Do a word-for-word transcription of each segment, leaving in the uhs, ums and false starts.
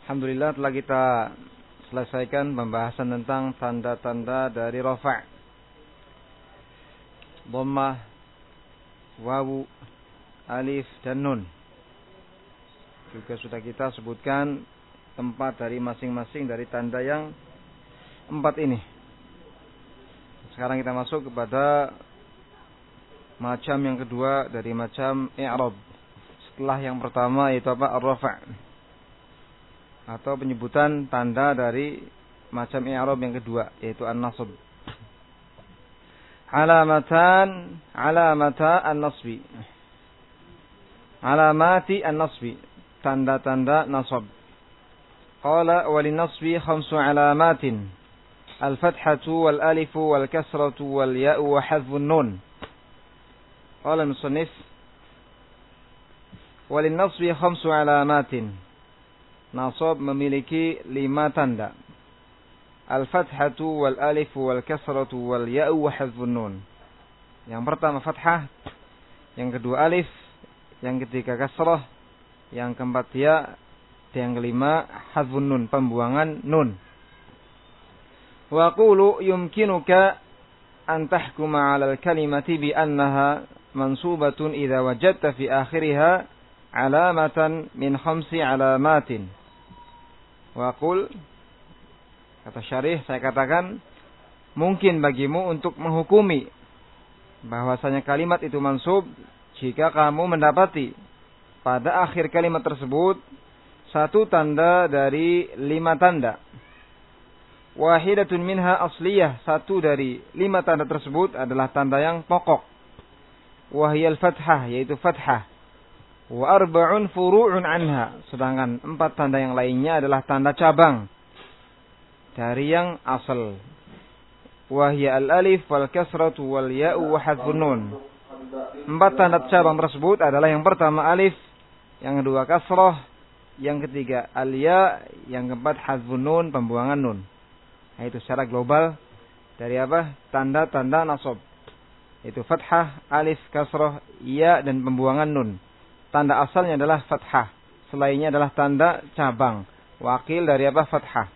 Alhamdulillah telah kita selesaikan pembahasan tentang tanda-tanda dari rafa'. Dhammah, wawu, alif, dan nun. Juga sudah kita sebutkan tempat dari masing-masing dari tanda yang empat ini. Sekarang kita masuk kepada macam yang kedua dari macam i'rab. Setelah yang pertama yaitu apa? Ar-rafa'. Atau penyebutan tanda dari macam i'rab yang kedua yaitu an-nasb. Alamatan, alamata an-nasbi. Alamati an-nasbi, tanda-tanda nasab. Qala walin-nasbi khamsu alamatin. Al-fathatu wal-alifu wal-kasratu wal-ya'u wa hadfun nun. Qala al-musannif walin-nasbi khamsu alamatin. Nasab memiliki lima tanda. Al-fathatu wal-alifu wal-kasratu wal-ya'u wa hadfun nun. Yang pertama fathah, yang kedua alif, yang ketiga kasrah, yang keempat ya, yang kelima hadfun nun, pembuangan nun. Wa qulu yumkinuka an tahkuma 'ala al-kalimati bi annaha mansubatun idza wajadta fi akhiriha 'alamatan min khamsi 'alamatin. Wa qul, kata syarih, saya katakan mungkin bagimu untuk menghukumi bahwasanya kalimat itu mansub jika kamu mendapati pada akhir kalimat tersebut satu tanda dari lima tanda. Wahidatun minha asliyah, satu dari lima tanda tersebut adalah tanda yang pokok. Wahiyal fathah, yaitu fathah. Wa arba'un furu'un anha, sedangkan empat tanda yang lainnya adalah tanda cabang dari yang asal. Wahya al-alif wal kasratu wal ya'u wa hadfun nun. Empat tanda cabang tersebut adalah yang pertama alif, yang kedua kasrah, yang ketiga al-ya, yang keempat hadfun nun, pembuangan nun. Nah, itu secara global dari apa? Tanda-tanda nasab. Itu fathah, alif, kasrah, ya, dan pembuangan nun. Tanda asalnya adalah fathah. Selainnya adalah tanda cabang. Wakil dari apa? Fathah.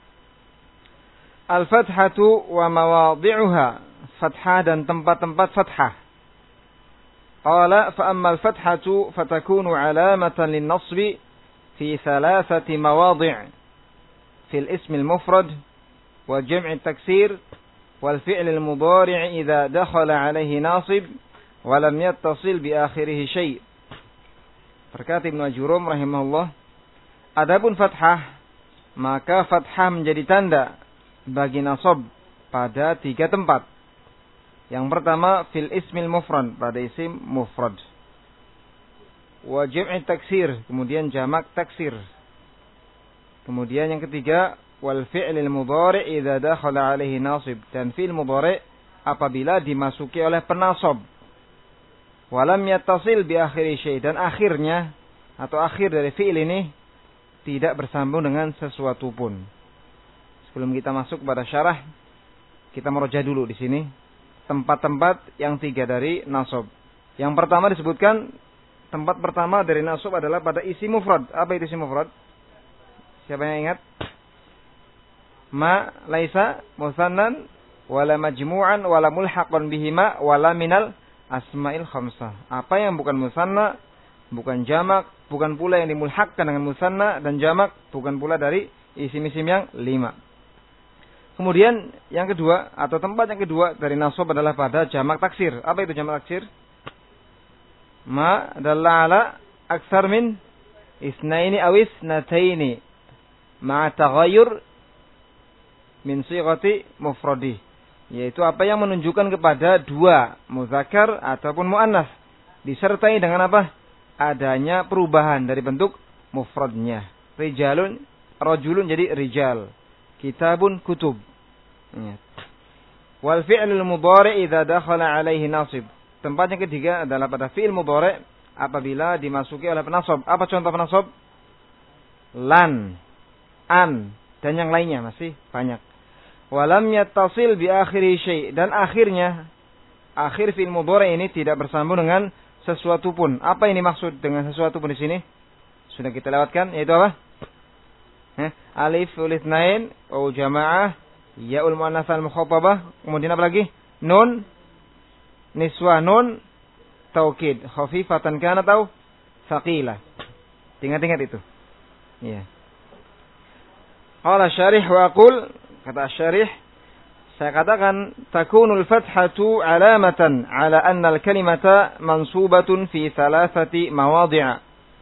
Al-fathatu wa mawadhi'uha. Fathah dan tempat-tempat fathah. Qala fa'amma al-fathatu fatakunu alamatan lin-nasbi fi thalathati mawadhi' fil ismi al-mufrad wa jam'i taksir wal fi'l al-mudhari' idza dakhala 'alayhi nasib wa lam yattasil bi akhirih syai'. Berkata Ibnu Ajurum rahimahullah, adapun fathah, maka fathah menjadi tanda bagi nasab pada tiga tempat. Yang pertama fil ismil mufrad, pada isim mufrad. Wa jam'i taksir, kemudian jamak taksir. Kemudian yang ketiga wal fi'lil mudhari' idza dakhala 'alaihi nasib, dan fi'il mudhari' apabila dimasuki oleh penasab. Walam yattasil bi akhiri syai', dan akhirnya atau akhir dari fi'il ini tidak bersambung dengan sesuatu pun. Sebelum kita masuk pada syarah, kita meroja dulu di sini tempat-tempat yang tiga dari nasab. Yang pertama disebutkan tempat pertama dari nasab adalah pada isim mufrad. Apa itu isim mufrad? Siapa yang ingat? Ma laisa musannan wala majmu'an wala mulhaqan bihima wala minal asma'il khamsah. Apa yang bukan musanna, bukan jamak, bukan pula yang dimulhakkan dengan musanna dan jamak, bukan pula dari isim-isim yang lima. Kemudian yang kedua atau tempat yang kedua dari nasab adalah pada jamak taksir. Apa itu jamak taksir? Ma dalla ala aksar min isnaini aw isnataini ma'a taghayyur min sighati mufradi. Yaitu apa yang menunjukkan kepada dua muzakkar ataupun muannas disertai dengan apa? Adanya perubahan dari bentuk mufradnya. Rijalun, rajulun jadi rijal. Kitabun kutub. Wal fi'lul mudhari' idza dakhala 'alaihi nasib. Tempat yang ketiga adalah pada fi'il mudhari' apabila dimasuki oleh penasab. Apa contoh penasab? Lan, an, dan yang lainnya masih banyak. Walam yattasil bi akhiri syai', dan akhirnya akhir fi'il mudhari' ini tidak bersambung dengan sesuatu pun. Apa ini maksud dengan sesuatu pun di sini? Sudah kita lewatkan, yaitu apa? Eh, alif ulitsnain, waw jamaah, yaul muannats al mukhatabah, kemudian apa lagi? Nun niswah, nun taukid, khafifatan kanat atau tsaqilah. Ingat-ingat itu. Iya. Qala syarih wa aqul, kata syarih, saya katakan takunul fathatu alamatan ala anna al-kalimata mansubatun fi thalathati mawadhi'a.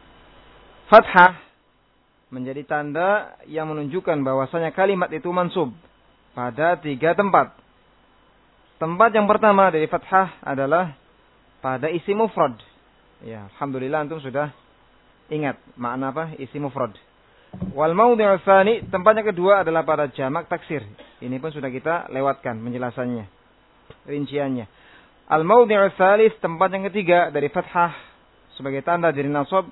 Fathah menjadi tanda yang menunjukkan bahwasanya kalimat itu mansub pada tiga tempat. Tempat yang pertama dari fathah adalah pada isim mufrad. Ya, alhamdulillah antum sudah ingat makna apa isim mufrad. Wal mawdhi'u tsani, tempatnya kedua adalah pada jamak taksir. Ini pun sudah kita lewatkan penjelasannya, rinciannya. Al mawdhi'u tsalits, tempat yang ketiga dari fathah sebagai tanda dari nasab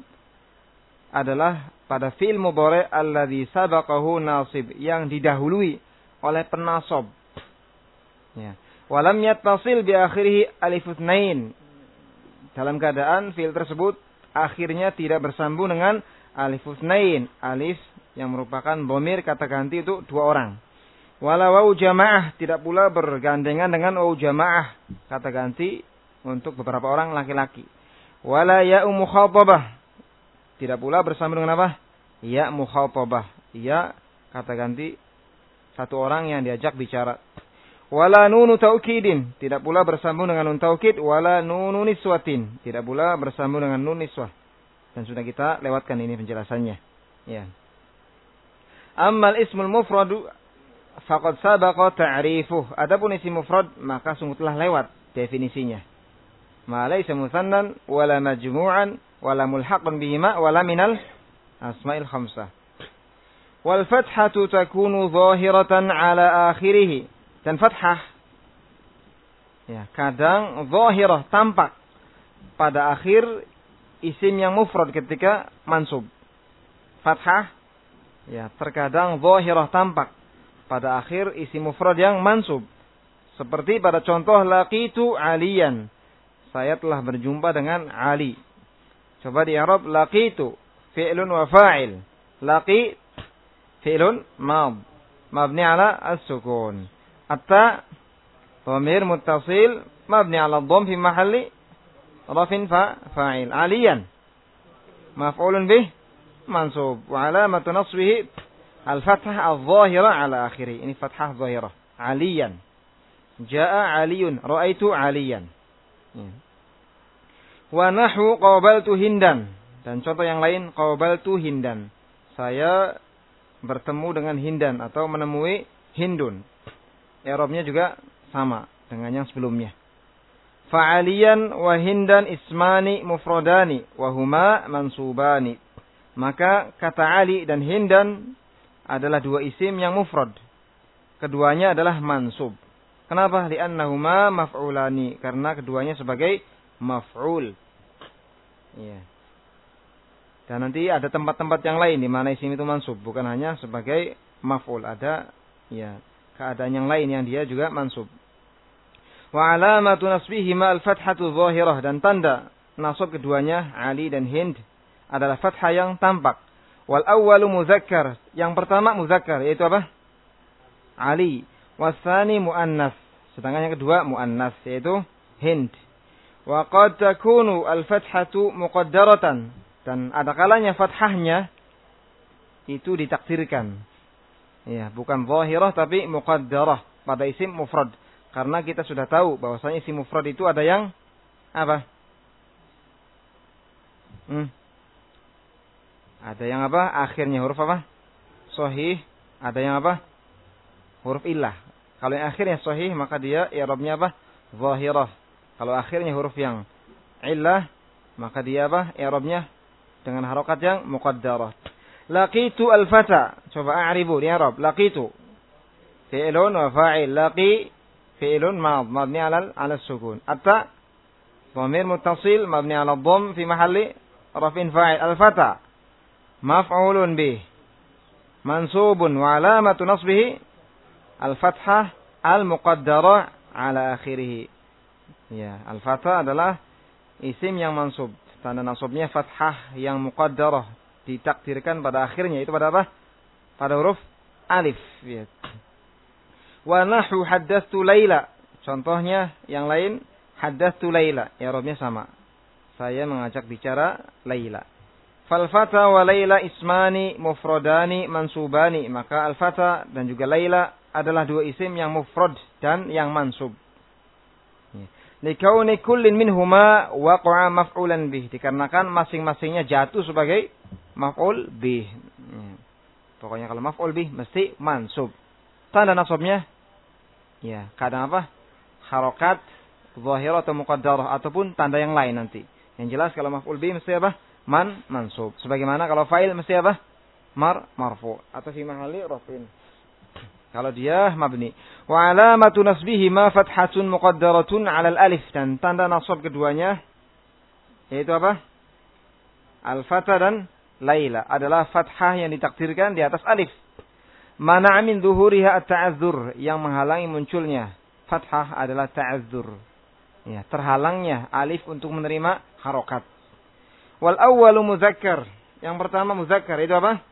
adalah pada fi'il mudhari' alladzi sabaqahu nasib, yang didahului oleh penasab. Ya. Walam yattasil bi akhirih alif tsnain. Dalam keadaan fi'il tersebut akhirnya tidak bersambung dengan alif tsnain, alif yang merupakan dhamir kata ganti itu dua orang. Wala waw jamaah, tidak pula bergandengan dengan waw jamaah kata ganti untuk beberapa orang laki-laki. Wala ya mukhatabah, tidak pula bersambung dengan apa? Ya mukhatabah, ya kata ganti satu orang yang diajak bicara. Wala nunu taukidin, tidak pula bersambung dengan nun taukid. Wala nunu niswatin, tidak pula bersambung dengan nun niswah. Dan sudah kita lewatkan ini penjelasannya. Ya. Ammal ismul mufradu faqad sabaqa ta'rifuh. Adapun isim mufrad maka sungguh telah lewat definisinya. Ma laysa mutsannan wala majmu'an wala mulhaqan bihima wala minal asma'il khamsah. Wal fathatu takunu zahiratan ala akhirih. Dan fathah ya, kadang zahirah, tampak pada akhir isim yang mufrad ketika mansub. Fathah ya, terkadang zahirah, tampak pada akhir isim mufrad yang mansub. Seperti pada contoh laqitu aliyan, saya telah berjumpa dengan Ali. Coba di i'rab laqitu fi'lun wa fa'il. Laqi fi'lun mad mabni ala as-sukun. Atta dhamir muttasil mabni ala dhamm fi mahalli rafin fa fa'il. Aliyan maf'ulun bih mansub wa alamatu nasbihi al-fathah adh-dhahira ala akhirih. Ini fathah dhahirah. Aliyan. Jaa aliyun, ra'aitu aliyan. Wa nahwu qabaltu hindan. Dan contoh yang lain qabaltu hindan. Saya bertemu dengan Hindan atau menemui Hindun. I'rabnya juga sama dengan yang sebelumnya. Fa'aliyan wa Hindan ismani mufradani wa huma mansubani. Maka kata Ali dan Hindan adalah dua isim yang mufrad. Keduanya adalah mansub. Kenapa? Li'annahuma maf'ulani. Karena keduanya sebagai maf'ul. Iya. Dan nanti ada tempat-tempat yang lain di mana isim itu mansub, bukan hanya sebagai maf'ul. Ada ya keadaan yang lain yang dia juga mansub. Wa alamatu nasbihima al-fathatu dhahirah, dan tanda nasab keduanya Ali dan Hind adalah fathah yang tampak. Wal awwalu muzakkar, yang pertama muzakkar yaitu apa? Ali. Wasani muannas, sedangkan yang kedua muannas yaitu Hind. Wa qad takunu al-fathatu muqaddaratan, dan ada kalanya fathahnya itu ditakdirkan. Ya, bukan zahirah tapi muqaddarah pada isim mufrad. Karena kita sudah tahu bahwasanya isim mufrad itu ada yang apa? Hmm. Ada yang apa? Akhirnya huruf apa? Shahih. Ada yang apa? Huruf illah. Kalau yang akhirnya shahih maka dia i'rabnya apa? Zahirah. Kalau akhirnya huruf yang illah maka dia apa? I'rabnya dengan harokat yang muqaddarah. Laqitu al-fata. Coba a'ribu di i'rab. Laqitu fi'lun wa fa'il. Laqi fi'lun mad mabni 'ala al-sukun. Atta dhamir muttasil mabni 'ala dhamm fi mahalli raf'in fa'il. Al-fata maf'ulun bih mansubun wa 'alamatu nasbihi al-fathah al-muqaddarah 'ala akhirih. Ya, al-fata adalah isim yang mansub. Tanda nasabnya fathah yang muqaddarah, ditakdirkan pada akhirnya. Itu pada apa? pada huruf alif. Ya. Wa nahu haddatsu Laila. Contohnya yang lain haddatsu Laila. I'rabnya sama. Saya mengajak bicara Laila. Fal fata wa Laila ismani mufradani mansubani. Maka al fata dan juga Laila adalah dua isim yang mufrad dan yang mansub. Likauni kullin minhuma waqa'a maf'ulan bih. Dikarenakan masing-masingnya jatuh sebagai maf'ul bih. Pokoknya kalau maf'ul bih mesti mansub. Tanda nasabnya ya, kadang apa? Harokat, zahirah atau muqaddarah ataupun tanda yang lain nanti. Yang jelas kalau maf'ul bih mesti apa? Man mansub. Sebagaimana kalau fa'il mesti apa? Mar marfu atau fi mahalli raf'in. Kalau dia mabni. Wa alamatu nasbihi ma fathatun muqaddaratun 'ala al-alif, dan tanda nasab keduanya yaitu apa? Al-fatha dan Laila adalah fathah yang ditakdirkan di atas alif. Mana'a min dhuhuriha at-ta'azzur, yang menghalangi munculnya fathah adalah ta'azzur. Ya, terhalangnya alif untuk menerima harokat. Wal awwalu muzakkar, yang pertama muzakkar itu apa?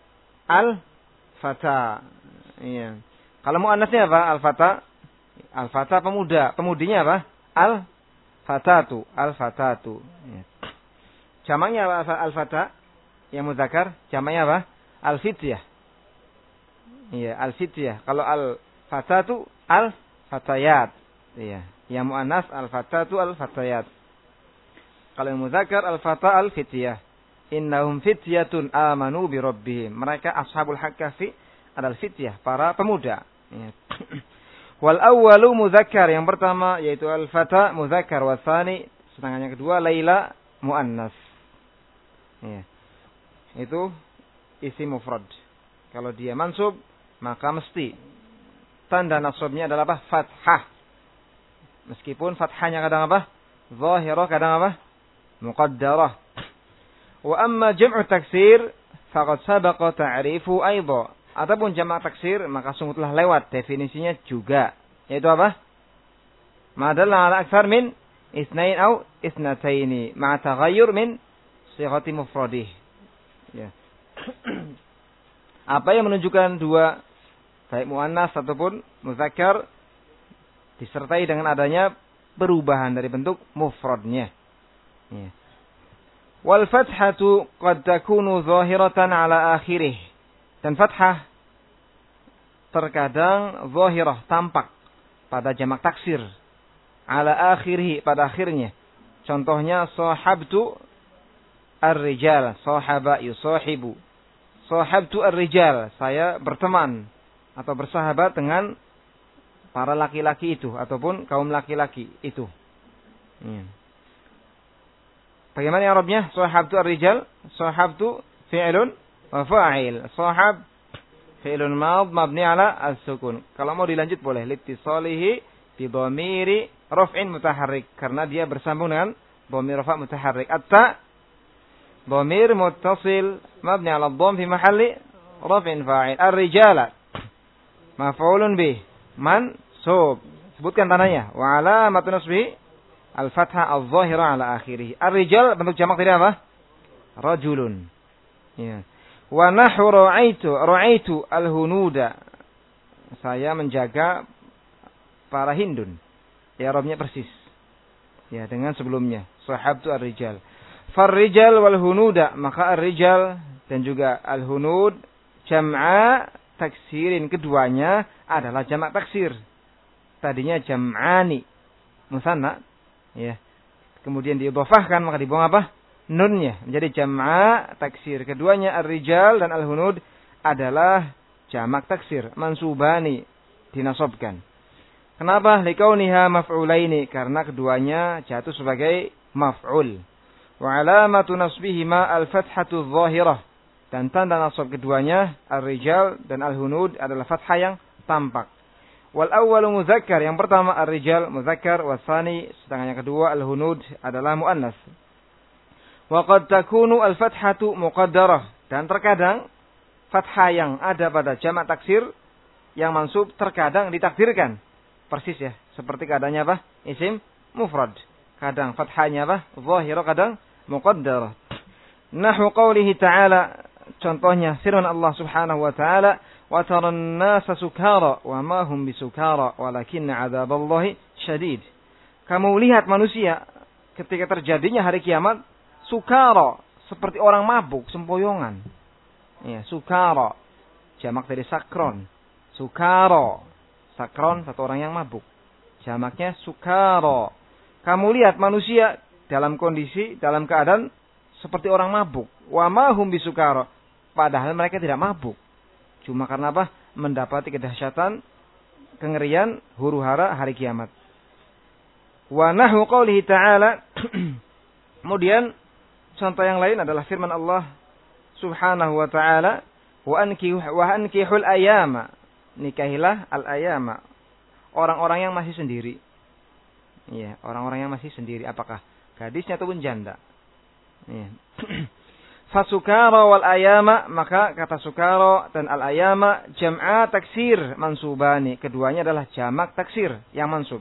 Al-fata. Iya. Kalau muannasnya apa? Al-fata. Al-fata pemuda. Pemudinya apa? Al-fatatu. Al-fatatu. Ya. Jamaknya apa? Al-fata. Yang muzakkar. Jamaknya apa? Al-fityah. Iya, al-fityah. Kalau al-fatatu, al-fatayat. Iya. Yang muannas al-fatatu, al-fatayat. Kalau yang muzakkar al-fata, al-fityah. Innahum fityatun amanu bi rabbihim. Mereka ashabul haqqi adalah fityah, para pemuda. Ya. Wal awwalu muzakkar, yang pertama yaitu al-fata muzakkar, wa tsani sedangkan yang kedua Laila muannas. Ya. Itu isim mufrad. Kalau dia mansub maka mesti tanda nasabnya adalah apa? Fathah. Meskipun fathahnya kadang apa? Zahirah, kadang apa? Muqaddarah. Wa amma jam'u taksir faqad sabaqa ta'rifu aidha. Ataupun jamak taksir maka sungguh telah lewat definisinya juga. Yaitu apa? Ma dalla ala aktsar min isnain au isnataini ma'a taghayyur min sighati mufradih. Ya. Apa yang menunjukkan dua, baik muannas ataupun muzakkar, disertai dengan adanya perubahan dari bentuk mufradnya. Ya. Wal fathatu qad takunu zahiratan ala akhirih. Dan fathah terkadang zahirah, tampak pada jamak taksir. Ala akhirih, pada akhirnya. Contohnya sahabtu ar-rijal, sahaba yusahibu. Sahabtu ar-rijal, saya berteman atau bersahabat dengan para laki-laki itu ataupun kaum laki-laki itu. Ya. Bagaimana i'rabnya? Sahabtu ar-rijal, sahabtu fi'lun wa fa'il. Sahab fi'lun madh mabni ala as-sukun. Kalau mau dilanjut boleh, litisalihi bi dhamiri raf'in mutaharrik, karena dia bersambung dengan dhamir rafa' mutaharrik. Atta dhamir muttasil mabni ala dhamm fi mahalli raf'in fa'il. Ar-rijala maf'ulun bih mansub. Sebutkan tandanya. Wa alamatu nasbihi al-fathah al-zahira ala akhirih. Ar-rijal bentuk jamak tadi apa? Rajulun. Ya. Wa nahu ra'aitu ra'aitu al-hunuda. Saya menjaga para hindun. Ya, Arabnya persis. Ya, dengan sebelumnya. Sahabtu ar-rijal. Far-rijal wal-hunuda. Maka ar-rijal dan juga al-hunud jam'a taksirin. Keduanya adalah jamak taksir. Tadinya jam'ani. Musanna. Ya. Kemudian diidhafahkan maka dibuang apa? Nunnya. Menjadi jam'a taksir. Keduanya ar-rijal dan al-hunud adalah jamak taksir. Mansubani. Dinasabkan. Kenapa? Likauniha maf'ulaini. Karena keduanya jatuh sebagai maf'ul. Wa alamatu nasbihima al-fathatu zahirah. Dan tanda nasab keduanya ar-rijal dan al-hunud adalah fathah yang tampak. Wal awwalu muzakkar, yang pertama ar-rijal muzakkar, wa tsani sedangkan yang kedua al-hunud adalah muannas. Wa qad takunu al-fathatu muqaddarah, dan terkadang fathah yang ada pada jamak taksir yang mansub terkadang ditakdirkan. Persis ya, seperti keadaannya apa? Isim mufrad. Kadang fathahnya apa? Zahirah, kadang muqaddarah. Nahwu qawlihi ta'ala contohnya firman Allah Subhanahu wa taala, "Wa taran nasa sukara wa ma hum bisukara walakinna 'adzaballahi syadid." Kamu lihat manusia ketika terjadinya hari kiamat sukara, seperti orang mabuk, sempoyongan. Ya, sukara jamak dari sakron. Sukara, sakron satu orang yang mabuk. Jamaknya sukara. Kamu lihat manusia dalam kondisi, dalam keadaan seperti orang mabuk. Wa ma hum bisukara. Padahal mereka tidak mabuk. Cuma karena apa? Mendapati kedahsyatan, kengerian, huru-hara hari kiamat. Wa nahu qaulihi ta'ala. Kemudian contoh yang lain adalah firman Allah Subhanahu wa ta'ala, wa ankihu wa ankihul ayama. Nikahilah al-ayama. Orang-orang yang masih sendiri. Iya, orang-orang yang masih sendiri, apakah gadisnya ataupun janda. Iya. Fasukara wal ayama, maka kata sukara dan al ayama jam'a taksir mansubani. Keduanya adalah jamak taksir yang mansub.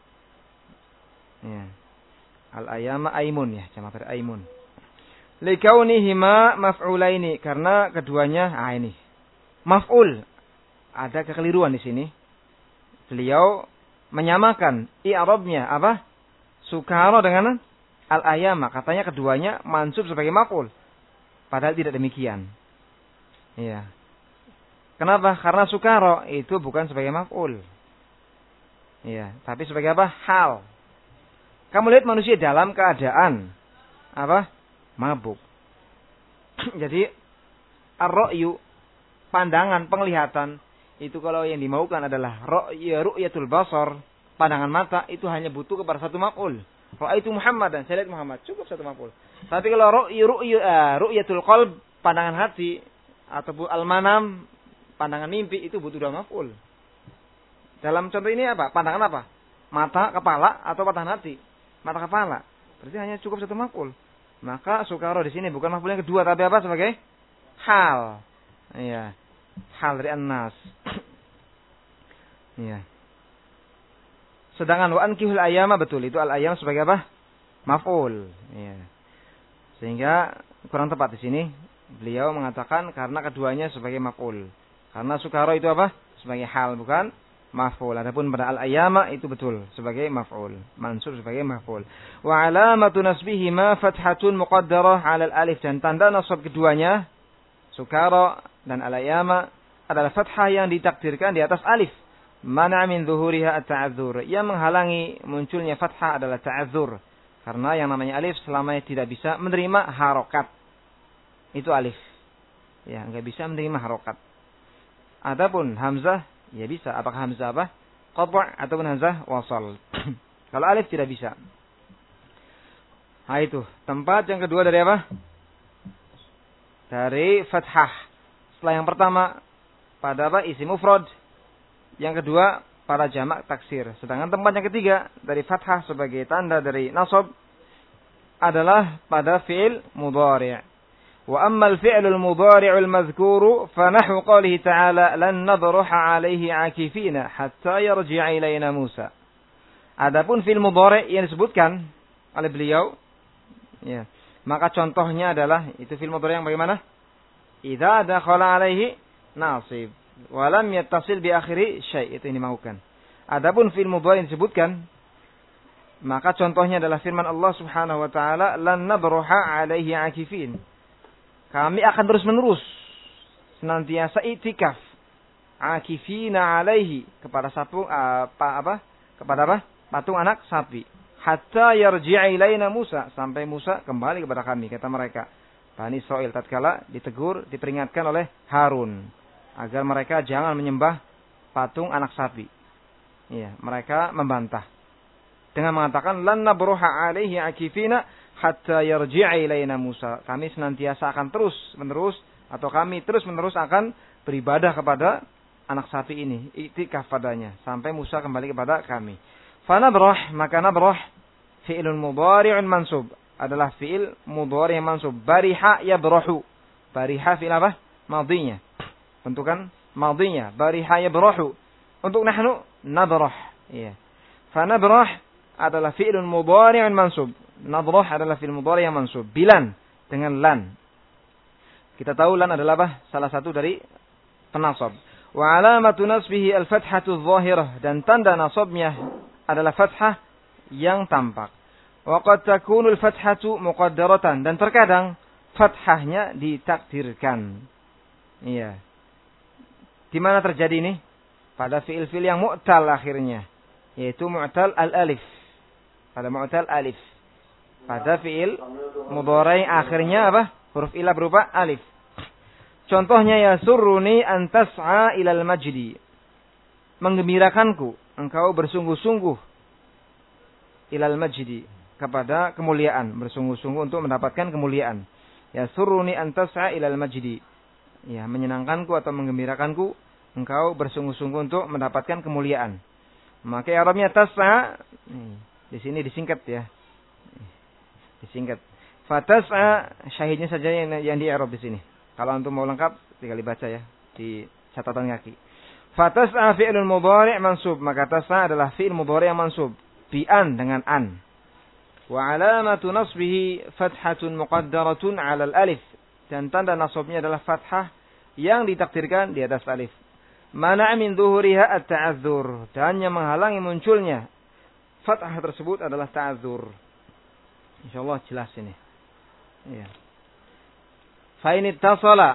Ya. Al ayama aimun ya, jamak dari aimun. Likaunihima maf'ulaini, karena keduanya ah ini maf'ul. Ada kekeliruan di sini. Beliau menyamakan i'rabnya apa? Sukara dengan al ayama, katanya keduanya mansub sebagai maf'ul. Padahal tidak demikian. Iya. Kenapa? Karena sukara itu bukan sebagai maf'ul. Iya, tapi sebagai apa? Hal. Kamu lihat manusia dalam keadaan apa? Mabuk. Jadi ar-ra'yu, pandangan, penglihatan, itu kalau yang dimaukan adalah ra'ya ru'yatul basar, pandangan mata, itu hanya butuh kepada satu maf'ul. Ra'aitu Muhammadan, saya lihat Muhammad, cukup satu maf'ul. Tapi kalau ru'ya ru'ya uh, ru'yatul qalb, pandangan hati, ataupun al-manam, pandangan mimpi, itu butuh dua maf'ul. Dalam contoh ini apa? Pandangan apa? Mata, kepala, atau pandangan hati? Mata, kepala. Berarti hanya cukup satu maf'ul. Maka sukara di sini bukan maf'ul yang kedua, tapi apa? Sebagai hal. Iya. Hal dari an-nas. Iya. Sedangkan wa ankihul ayama, betul, itu al-ayam sebagai apa? Maf'ul. Iya. Sehingga kurang tepat di sini beliau mengatakan karena keduanya sebagai maf'ul. Karena sukara itu apa? Sebagai hal, bukan maf'ul. Adapun pada al-ayama itu betul sebagai maf'ul, mansub sebagai maf'ul. Wa alamatu nasbihima fathatun muqaddarah 'ala al-alif, dan tanda nasab keduanya sukara dan al-ayama adalah fathah yang ditakdirkan di atas alif. Mana min zuhuriha at-ta'adzur, yang menghalangi munculnya fathah adalah ta'adzur, karena yang namanya alif selamanya tidak bisa menerima harokat. Itu alif, ya, nggak bisa menerima harokat. Adapun hamzah ya bisa. Apakah hamzah apa? Qata' ataupun hamzah wasal. Kalau alif tidak bisa. Nah itu tempat yang kedua dari apa? Dari fathah. Setelah yang pertama pada apa? Isim mufrad. Yang kedua pada jamak taksir. Sedangkan tempat yang ketiga dari fathah sebagai tanda dari nasab adalah pada fi'il mudhari'. Wa ammal fi'lul mudhari'ul madhkuru fa nahwu qawlihi ta'ala lan nadruha 'alaihi 'akifina hatta yarji'a ilaina Musa. Adapun fi'il mudhari' yang disebutkan oleh beliau, ya, maka contohnya adalah itu fi'il mudhari' yang bagaimana? Idza dakhala 'alaihi nasib wa lam yattasil bi akhiri syai', itu ini maukan. Adapun fi'il mudhari' yang disebutkan, maka contohnya adalah firman Allah Subhanahu wa taala lan nadruha 'alaihi 'akifin. Kami akan terus-menerus senantiasa iktikaf akifina alaihi kepada sapu apa apa kepada apa patung anak sapi hatta yarji'a ilaina Musa, sampai Musa kembali kepada kami, kata mereka Bani Israil tatkala ditegur, diperingatkan oleh Harun agar mereka jangan menyembah patung anak sapi. Iya, mereka membantah dengan mengatakan lan nabruha alaihi akifina hatta yarji'a ilaina Musa. Kami senantiasa akan terus menerus atau kami terus menerus akan beribadah kepada anak sapi ini, iktikaf padanya sampai Musa kembali kepada kami. Fa nabrah, maka nabrah fi'lun mudhari'un mansub, adalah fi'il mudhari' yang mansub. Bariha yabrahu. Bariha fi'il apa? Madhinya. Bentukan madhinya. Bariha yabrahu. Untuk nahnu nabrah. Iya. Fa nabrah adalah fi'lun mudhari'un mansub. Nadrah adalah fi'il mudhari' yang mansub bilan dengan lan. Kita tahu lan adalah apa? Salah satu dari penasab. Wa alamatu nasbihi al-fathatu adh-dhahirah, dan tanda nasabnya adalah fathah yang tampak. Wa qad takunu al-fathatu muqaddaratan, dan terkadang fathahnya ditakdirkan. Iya. Di mana terjadi ini? Pada fiil-fiil yang mu'tal akhirnya, yaitu mu'tal al-alif. Pada mu'tal alif. Pada fiil mudhari akhirnya apa? Huruf ilah berupa alif. Contohnya yasurruni an tas'a ilal majdi. Menggembirakanku engkau bersungguh-sungguh ilal majdi, kepada kemuliaan, bersungguh-sungguh untuk mendapatkan kemuliaan. Yasurruni an tas'a ilal majdi. Ya, menyenangkanku atau menggembirakanku engkau bersungguh-sungguh untuk mendapatkan kemuliaan. Maka i'rabnya tas'a, di sini disingkat ya. Disingkat. Fatas'a, syahidnya saja yang, yang di i'rab di sini. Kalau antum mau lengkap, tinggal dibaca ya di catatan kaki. Fatas'a fi'lun mudhari' mansub, maka tas'a adalah fi'il mudhari' yang mansub bi an, dengan an. Wa alamatu nasbihi fathatun muqaddaratun 'ala al-alif, dan tanda nasabnya adalah fathah yang ditakdirkan di atas alif. Mana min dhuhuriha at-ta'adzur, dan yang menghalangi munculnya fathah tersebut adalah ta'adzur. Insyaallah jelas ini. Ya. Fa in ittasala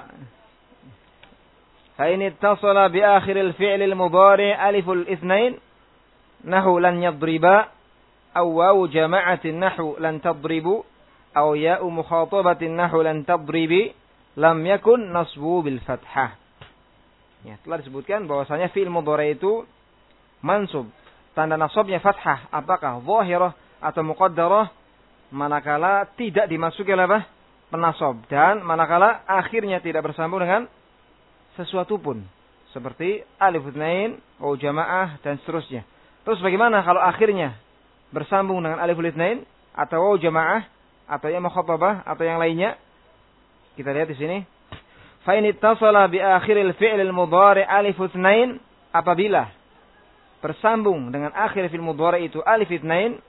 fa in ittasala bi akhir al-fi'l al-mudhari' alif al-ithnain nahu lan yadriba aw waw jama'atin nahu lan tadribu aw ya'u mukhatabatin nahu lan tadribi lam yakun nasbu bil fathah. Ya, telah disebutkan bahwasanya fi'il mudhari' itu mansub. Tanda nasabnya fathah, apakah dhahirah atau muqaddarah, manakala tidak dimasuki oleh apa? Penasab, dan manakala akhirnya tidak bersambung dengan sesuatu pun, seperti alif itsnain, waw jamaah, dan seterusnya. Terus bagaimana kalau akhirnya bersambung dengan alif itsnain atau waw jamaah atau ya mukhatabah atau yang lainnya? Kita lihat di sini. Fa in ittasala bi akhiril fi'l al-mudhari' alif itsnain, apabila bersambung dengan akhir fi'il mudhari' itu alif itsnain,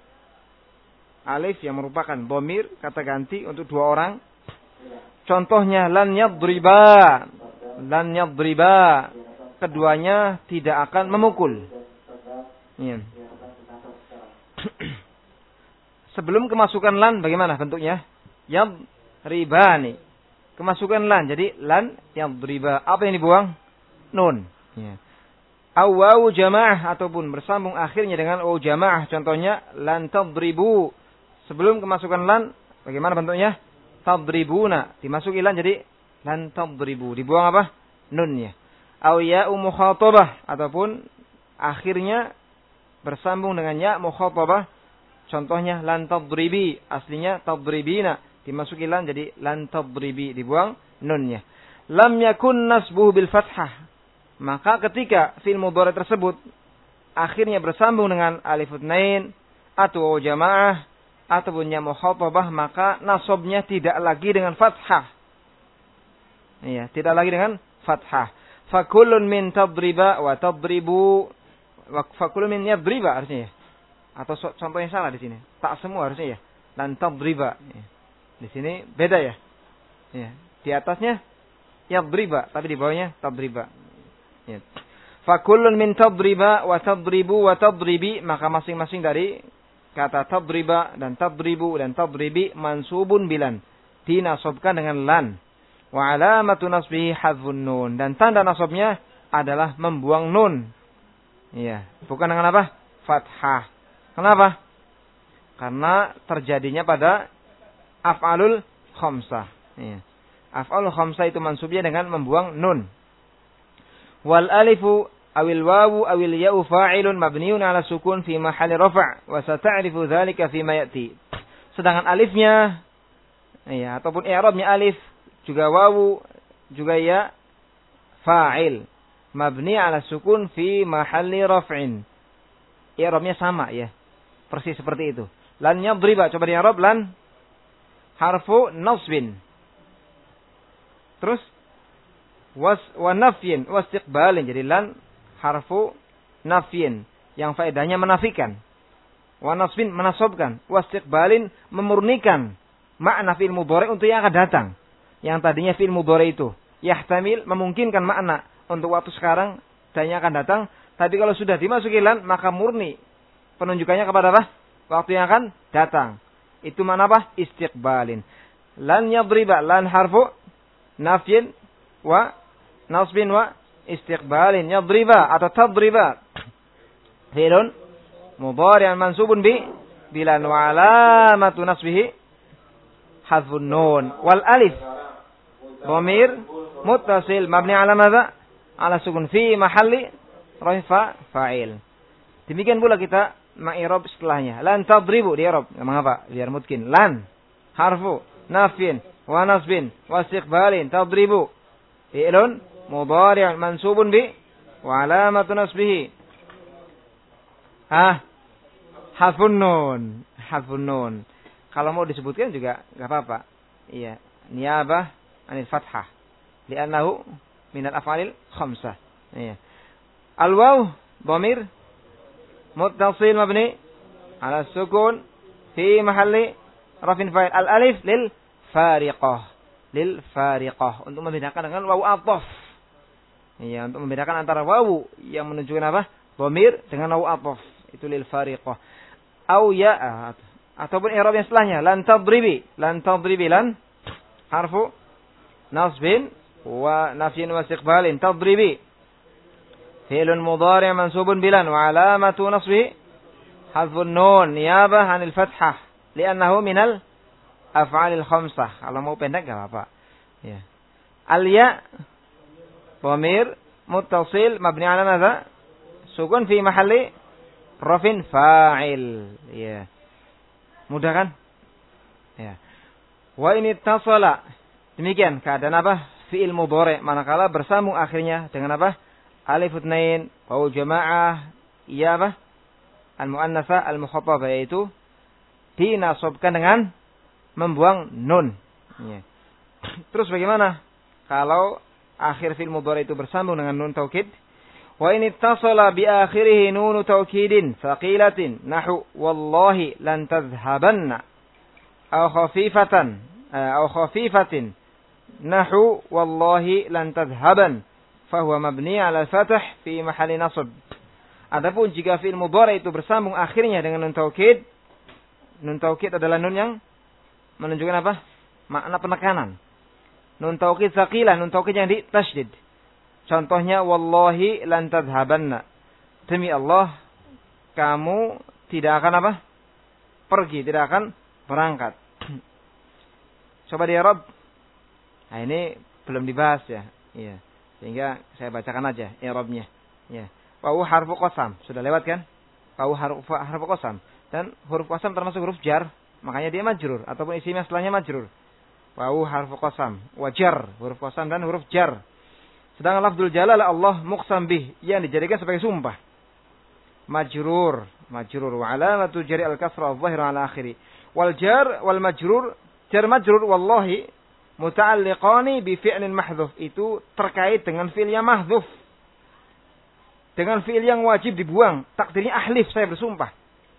alif yang merupakan dhamir kata ganti untuk dua orang. Contohnya lan yadriba, lan yadriba, keduanya tidak akan memukul. Ya. Sebelum kemasukan lan bagaimana bentuknya? Yadribani. Kemasukan lan, jadi lan yadriba. Apa yang dibuang? Nun. Ya. Aw waw jamaah, ataupun bersambung akhirnya dengan waw jamaah. Contohnya lan tadribu. Sebelum kemasukan lan, bagaimana bentuknya? Tadribuna. Dimasuki lan jadi lan tadribu. Dibuang apa? Nunnya. Aw ya'u mukhatabah, ataupun akhirnya bersambung dengan ya mukhatabah. Contohnya lan tadribi. Aslinya tadribina. Dimasuki lan jadi lan tadribi. Dibuang nunnya. Lam yakun nasbuhu bil fathah. Maka ketika fi'il mudhari' tersebut akhirnya bersambung dengan alif itsnain atau waw jamaah ataupun ya mukhatabah, maka nasabnya tidak lagi dengan fathah. Iya, tidak lagi dengan fathah. Fa kullun min tadriba wa tadribu wa fa kullun min yadriba harusnya ya. Atau contohnya salah di sini. Tak semua harusnya ya. Lan tadriba. Ya. Di sini beda ya. Ya. Di atasnya yadriba, tapi di bawahnya tadriba. Ya. Fa kullun min tadriba wa tadribu wa tadribi, maka masing-masing dari kata tadriba dan tadribu dan tadribi mansubun bilan, dinasabkan dengan lan. Wa alamatu nasbihi hadzun nun, dan tanda nasabnya adalah membuang nun. Iya, bukan dengan apa? Fathah. Kenapa? Karena terjadinya pada af'alul khamsah. Iya. Af'alul khamsah itu mansubnya dengan membuang nun. Wal alifu awil wawu awil ya'u fa'ilun mabniun ala sukun fi mahalli rafa' wa sata'rifu dzalika fi ma ya'ti. Sedangkan alifnya ya ataupun i'rabnya alif juga wawu juga ya fa'il mabni ala sukun fi mahalli raf'in. I'rabnya sama ya. Persis seperti itu. Lan yadriba, coba di i'rab lan harfu nasbin. Terus was wa nafyin wastiqbalin, jadi lan harfu nafyin yang faedahnya menafikan, wa nasbin menasabkan, wastiqbalin memurnikan makna fi'il mudhari' untuk yang akan datang. yang tadinya fi'il mudhari itu. Yahtamil memungkinkan makna untuk waktu sekarang dan yang akan datang. Tapi kalau sudah dimasuki lan, maka murni penunjukannya kepada apa? Waktu yang akan datang. Itu mana apa? Istiqbalin. Lan yadriba, lan harfu nafyin wa nasbin wa istiqbalin. Yadriba atau tadriba. Fi'lun mudhari'an mansubun bi bilan wa alamatu nasbihi hadfun nun wal alif dhamir muttasil mabni ala madza? Ala sukun fi mahalli rafa fa'il. Demikian pula kita ma'irab setelahnya. Lan tadribu di i'rab. Mengapa? Biar mungkin. Lan harfu nafyin wa nasbin wa istiqbalin tadribu. Fi'lun mudhari'un mansubun bi wa alamatu nasbihi. Ah, hadfun nun. Hadfun nun. Kalau mau disebutkan juga enggak apa-apa. Iya, niyabah anil fathah. Li'annahu minal af'alil khamsah. Iya. Al-waw dhamir muttasil mabni ala sukun fi mahalli rafin fa'il. Al-alif lil fariqah. Lil fariqah. Untuk membedakan dengan waw athaf. Iya, untuk membedakan antara waw yang menunjukkan apa? Dhamir dengan waw athaf. Itu lil fariqah. Au ya ataupun i'rab yang setelahnya. Lan tadribi. Lan tadribi lan harfu nasbin wa nafyin wa istiqbalin tadribi. Fi'lun mudhari' mansubun bilan wa alamatu nasbihi hadfun nun niyabah 'anil fathah li'annahu minal af'alil khamsah. Kalau mau pendek enggak apa-apa. Ya. Al-ya dhamir muttasil mabni 'ala madza? Sukun fi mahalli rafin fa'il. Ya. Mudah kan? Ya. Wa in ittasala. Demikian keadaan apa? Fi'il mudhari' manakala bersambung akhirnya dengan apa? Alif itsnain, waw jamaah, iya apa? Al-mu'annasah al-mukhatabah yaitu dinasabkan dengan membuang nun. Ya. Terus bagaimana kalau akhir fi'il mudhari' itu bersambung dengan nun taukid? Wa in ittasala bi akhirih nun taukidin thaqilatin nahu wallahi lan tadhhabanna aw khafifatan aw khafifatin nahu wallahi lan tadhhaban fahuwa mabni ala fath fi mahalli nasb. Adapun jika fi'il mudhari' itu bersambung akhirnya dengan nun taukid, nun taukid adalah nun yang menunjukkan apa? Makna penekanan. Nun taukid tsaqilah, nun taukid yang ditasydid. Contohnya wallahi lan tadhhabanna. Demi Allah kamu tidak akan apa? Pergi, tidak akan berangkat. Coba di i'rab. Nah, ini belum dibahas ya. Iya. Sehingga saya bacakan aja i'rabnya. Ya. Wawu harfu qasam. Sudah lewat kan? Wawu harfu harfu qasam. Dan huruf qasam termasuk huruf jar, makanya dia majrur ataupun isimnya setelahnya majrur. Wawu harfu qasam, wajar, huruf qasam dan huruf jar. Sedangkan lafzul jalalah Allah muqsam bih yang dijadikan sebagai sumpah. Majrur, majrur wa alamatu jari al-kasra adh-dhahira ala akhiri. Wal jar wal majrur, jar majrur wallahi muta'alliqani bi fi'lin mahdhuf, itu terkait dengan fi'il yang mahdhuf. Dengan fi'il yang wajib dibuang, takdirnya ahlif, saya bersumpah.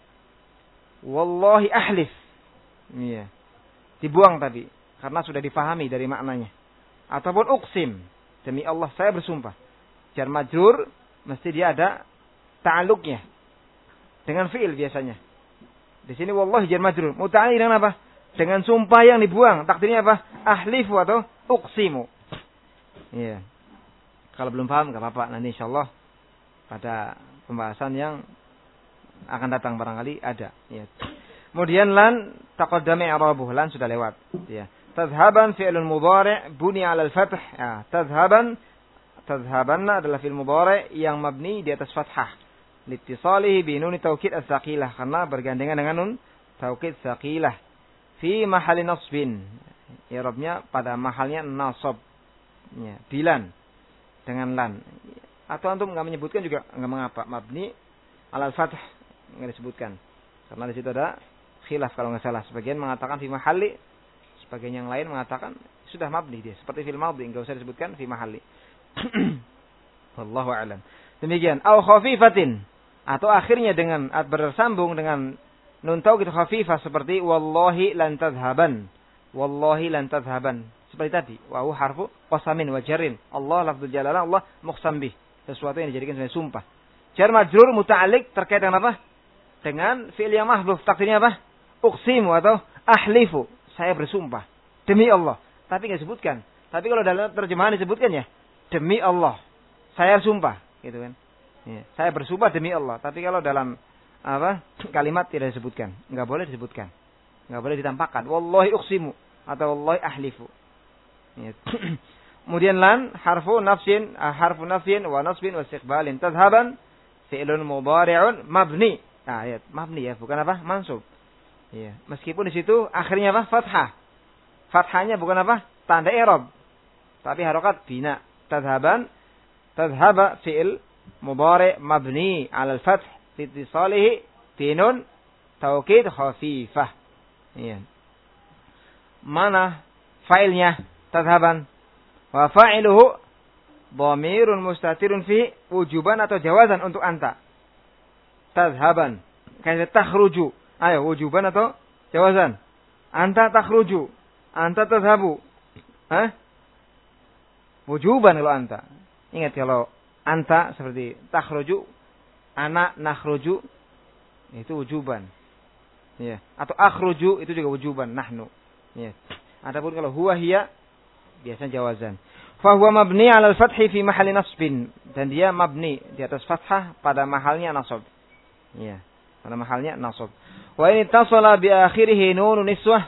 Wallahi ahlif. Iya. Dibuang tadi karena sudah difahami dari maknanya. Ataupun uqsim, demi Allah saya bersumpah. Jar majrur mesti dia ada ta'alluqnya dengan fi'il biasanya. Di sini wallahi jar majrur, muta'alliq dengan apa? Dengan sumpah yang dibuang. Takdirnya apa? Ahlifu atau uqsimu. Iya. Kalau belum paham enggak apa-apa. Nanti insyaallah pada pembahasan yang akan datang barangkali ada. Ya. Kemudian lan taqaddama i'rabuh. Lan sudah lewat. Ya. Tadhhaban fi'lun mudhari' buni 'ala al-fath. Ya. Tadhhaban tadhhabanna adalah fi'il mudhari' yang mabni di atas fathah. Liittisalihi bi nun taukid ats-tsaqilah, karena bergandengan dengan nun taukid tsaqilah. Fi mahalli nasbin. I'rabnya pada mahalnya nasab. Ya, bilan dengan lan. Atau antum enggak menyebutkan juga enggak mengapa. Mabni alal fath enggak disebutkan. Karena di situ ada khilaf kalau enggak salah. Sebagian mengatakan fi mahalli, sebagian yang lain mengatakan sudah mabni dia. Seperti fil madhi enggak usah disebutkan fi mahalli. Wallahu a'lam. Demikian. Au khafifatin, atau akhirnya dengan bersambung dengan nun taukid khafifah seperti wallahi lan tadhhaban. Wallahi lan tadhhaban. Seperti tadi, wa huwa harfu qasamin wa jarrin. Allah lafdzul jalalah, Allah muqsam bih. Sesuatu yang dijadikan sebagai sumpah. Jar majrur muta'alliq terkait dengan apa? Dengan fi'il yang mahdhuf. Takdirnya apa? Uqsimu atau ahlifu. Saya bersumpah demi Allah. Tapi enggak disebutkan. Tapi kalau dalam terjemahan disebutkan ya, demi Allah. Saya sumpah, gitu kan. Ya, saya bersumpah demi Allah. Tapi kalau dalam apa? Kalimat tidak disebutkan. Enggak boleh disebutkan. Enggak boleh ditampakkan. Wallahi uqsimu atau wallahi ahlifu. Ya. Kemudian lan harfu nafsin, harfu nafsin wa nasbin wa istiqbalin. Tadhhaban fi'lun mudhari'un mabni. Nah, ya, mabni ya, bukan apa? Mansub. Ya, meskipun di situ akhirnya apa? Fathah. Fathahnya bukan apa? Tanda i'rab. Tapi harokat bina. Tadhhaban, tadhhaba fi'il mudhari' mabni 'ala al-fath fi ittisalihi binun taukid khafifah. Iya. Mana failnya tadhhaban? Wa fa'iluhu dhamirun mustatirun fi wujuban atau jawazan untuk anta. Tadhhaban. Kayak takhruju. Ayo, wujuban atau jawazan? Anta takhruju. Anta tadhhabu. Hah? Wujuban kalau anta. Ingat kalau anta seperti takhruju, ana nakhruju, itu wujuban. Ya. Atau akhruju itu juga wujuban, nahnu. Ya. Adapun kalau huwa hiya biasanya jawazan. Fa huwa mabni 'ala al-fathi fi mahalli nasbin, dan dia mabni di atas fathah pada mahalnya nasab. Ya, pada mahalnya nasab. Wa in ittasala bi akhirih nunun niswah,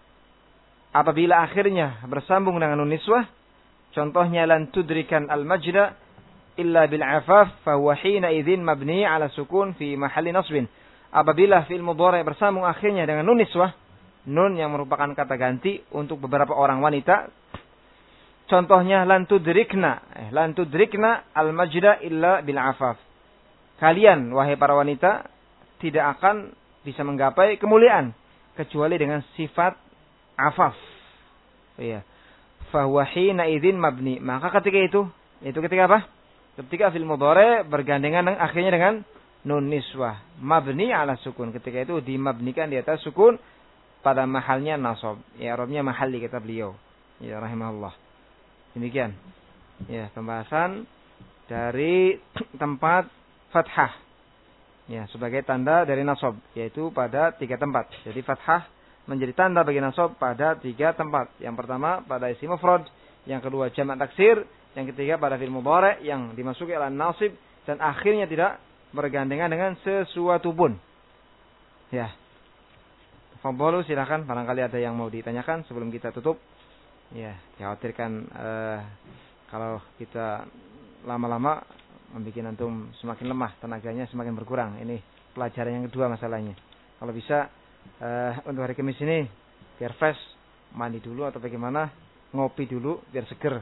apabila akhirnya bersambung dengan nun niswah, contohnya lan tudrikan al-majda illa bil 'afaf, fa huwa hina idzin mabni 'ala sukun fi mahalli nasbin. Apabila fi'il mudhari' bersambung akhirnya dengan nun niswah, nun yang merupakan kata ganti untuk beberapa orang wanita. Contohnya lan tudrikna, eh, lan tudrikna al-majda illa bil afaf. Kalian wahai para wanita tidak akan bisa menggapai kemuliaan kecuali dengan sifat afaf. Iya. Fa huwa hina idzin mabni. Maka ketika itu, itu ketika apa? Ketika fi'il mudhari bergandengan dengan akhirnya dengan nun niswah, mabni 'ala sukun. Ketika itu dimabnikan di atas sukun pada mahalnya nasab. Ya, i'rabnya mahalli kata beliau. Ya, rahimahullah. Demikian. Ya, pembahasan dari tempat fathah. Ya, sebagai tanda dari nasab, yaitu pada tiga tempat. Jadi fathah menjadi tanda bagi nasab pada tiga tempat. Yang pertama pada isim mufrad, yang kedua jamak taksir, yang ketiga pada fi'il mudhari yang dimasuki ala nasib dan akhirnya tidak bergandengan dengan sesuatu pun. Ya. Fadhalu, silakan, barangkali ada yang mau ditanyakan sebelum kita tutup. Ya, dikhawatirkan uh, kalau kita lama-lama membuat antum semakin lemah, tenaganya semakin berkurang. Ini pelajaran yang kedua masalahnya. Kalau bisa uh, untuk hari Kamis ini biar fresh, mandi dulu atau bagaimana, ngopi dulu biar seger.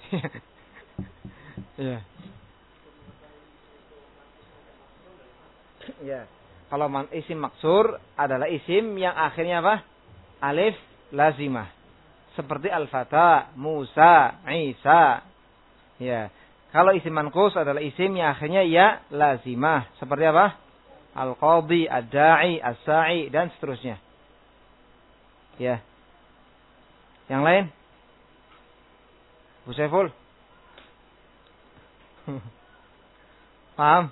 Ya. Ya. Kalau isim maksur adalah isim yang akhirnya apa? Alif lazimah. Seperti Al-Fata, Musa, Isa. Ya. Kalau isim manqus adalah isim yang akhirnya ya lazimah. Seperti apa? Al-Qadhi, Ad-Da'i, As-Sa'i, dan seterusnya. Ya. Yang lain? Bu Saiful? Paham?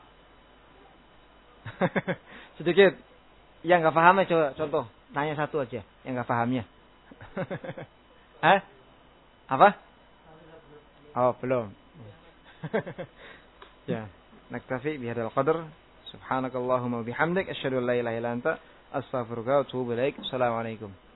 Sedikit. Yang nggak pahamnya coba contoh. Tanya satu aja. Yang nggak pahamnya. Hah? Apa? Oh, belum. Ya. Naktafi bihadzal qadar. Subhanakallahumma wa bihamdik asyhadu an la ilaha illa anta astaghfiruka wa atubu ilaik. Assalamualaikum.